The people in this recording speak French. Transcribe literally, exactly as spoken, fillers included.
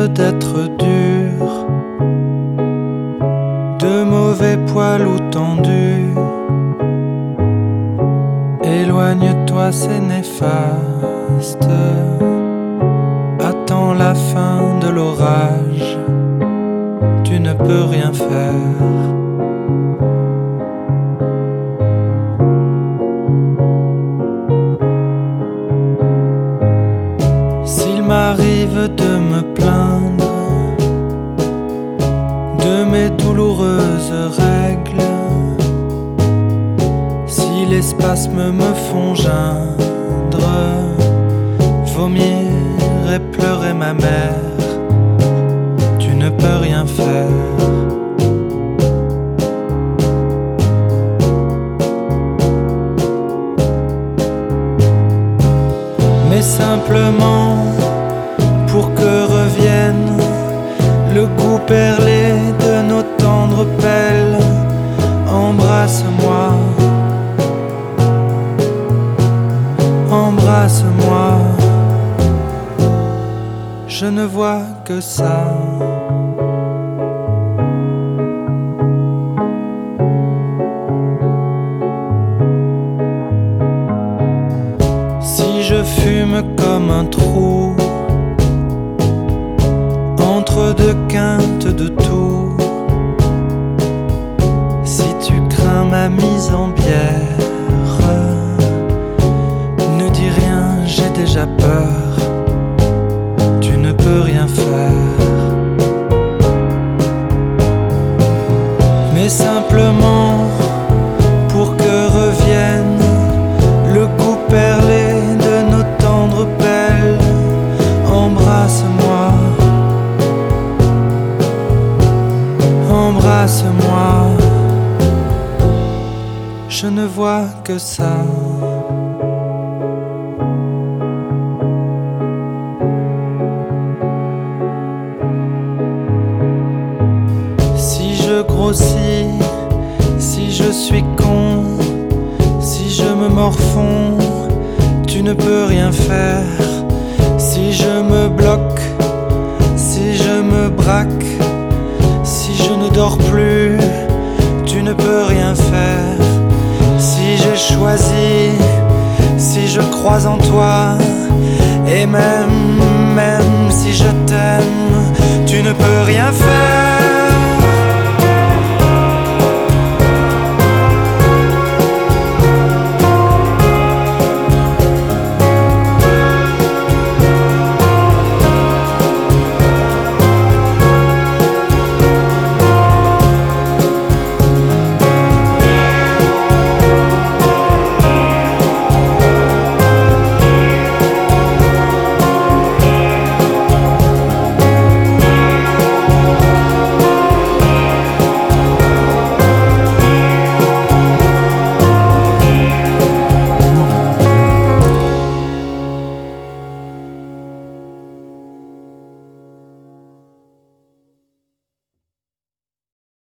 m'arrive d'être dur, de mauvais poils ou tendus, éloigne-toi, c'est néfaste. Attends la fin de l'orage, tu ne peux rien faire. S'il m'arrive de me plaindre de mes douloureuses règles, si les spasmes me font geindre, vomir et pleurer ma mère, tu ne peux rien faire. Mais simplement pour que revienne le goût perlé de nos tendres pelles, embrasse-moi, embrasse-moi. Je ne vois que ça. Si je fume comme un trou entre deux quintes de tours, si tu crains ma mise en bière, ne dis rien, j'ai déjà peur, tu ne peux rien faire. Mais simplement pour que revienne le goût perlé de nos tendres pelles, embrasse-moi, embrasse-moi. Je ne vois que ça. Si je grossis, si je suis con, si je me morfonds, tu ne peux rien faire. Si je me bloque, si je me braque, si je ne dors plus, tu ne peux rien faire. Si j'ai choisi, si je crois en toi, et même, même si je t'aime, tu ne peux rien faire.